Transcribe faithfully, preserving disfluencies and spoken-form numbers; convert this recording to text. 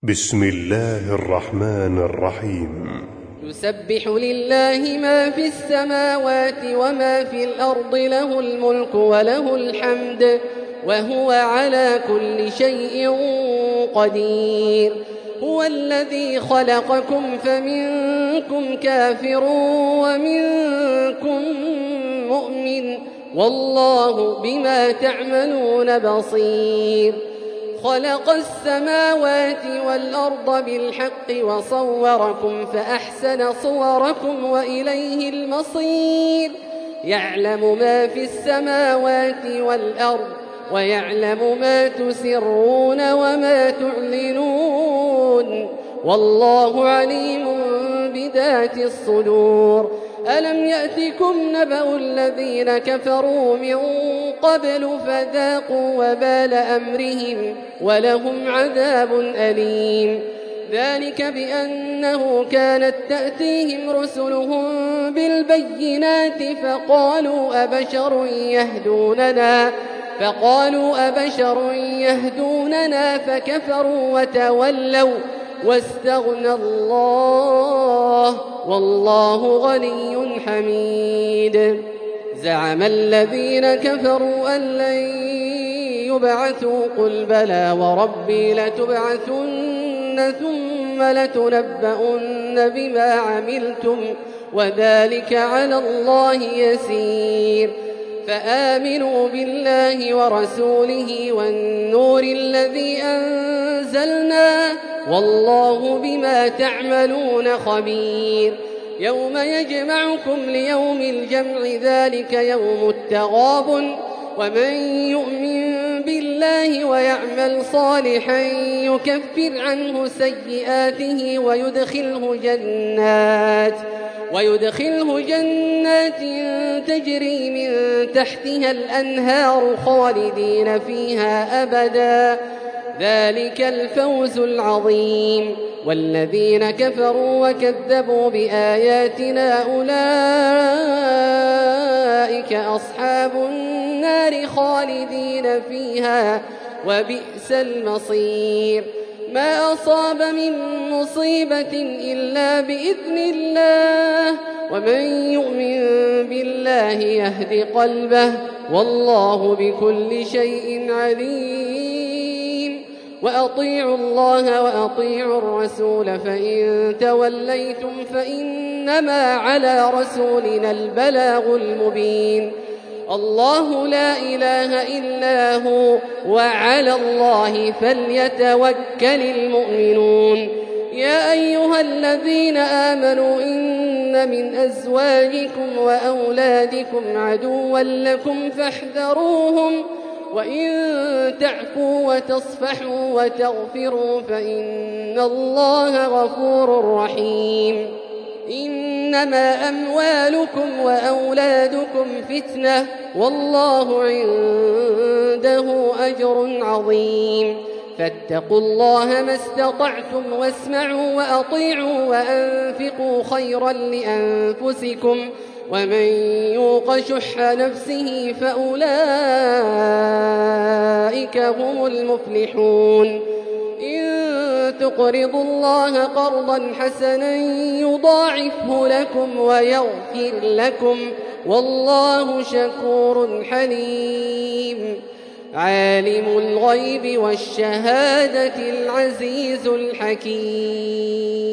بسم الله الرحمن الرحيم. يسبح لله ما في السماوات وما في الأرض، له الملك وله الحمد وهو على كل شيء قدير. هو الذي خلقكم فمنكم كافر ومنكم مؤمن، والله بما تعملون بصير. خلق السماوات والأرض بالحق وصوركم فأحسن صوركم وإليه المصير. يعلم ما في السماوات والأرض ويعلم ما تسرون وما تعلنون، والله عليم بذات الصدور. ألم يأتكم نبأ الذين كفروا من قبل فذاقوا وبال أمرهم ولهم عذاب أليم. ذلك بأنه كانت تأتيهم رسلهم بالبينات فقالوا أبشر يهدوننا فقالوا أبشر يهدوننا فكفروا وتولوا واستغنى الله والله غني حميد. زعم الذين كفروا أن لن يبعثوا، قل بلى وربي لتبعثن ثم لتنبؤن بما عملتم وذلك على الله يسير. فآمنوا بالله ورسوله والنور الذي أنزلنا، والله بما تعملون خبير. يوم يجمعكم ليوم الجمع، ذلك يوم التغابن. ومن يؤمن بالله ويعمل صالحا يكفر عنه سيئاته ويدخله جنات ويدخله جنات تجري من تحتها الأنهار خالدين فيها أبدا، ذلك الفوز العظيم. والذين كفروا وكذبوا بآياتنا أولئك أصحاب النار خالدين فيها وبئس المصير. ما أصاب من مصيبة إلا بإذن الله، ومن يؤمن بالله يهد قلبه، والله بكل شيء عليم. وأطيعوا الله وأطيعوا الرسول، فإن توليتم فإنما على رسولنا البلاغ المبين. الله لا إله إلا هو، وعلى الله فليتوكل المؤمنون. يا أيها الذين آمنوا إن من أزواجكم وأولادكم عدوا لكم فاحذروهم، وإن تعفوا وتصفحوا وتغفروا فإن الله غفور رحيم. إنما أموالكم وأولادكم فتنة، والله عنده أجر عظيم. فاتقوا الله ما استطعتم واسمعوا وأطيعوا وأنفقوا خيرا لأنفسكم، ومن يوق شح نفسه فأولئك هم المفلحون. إن تقرضوا الله قرضا حسنا يضاعفه لكم ويغفر لكم، والله شكور حليم. عالم الغيب والشهادة العزيز الحكيم.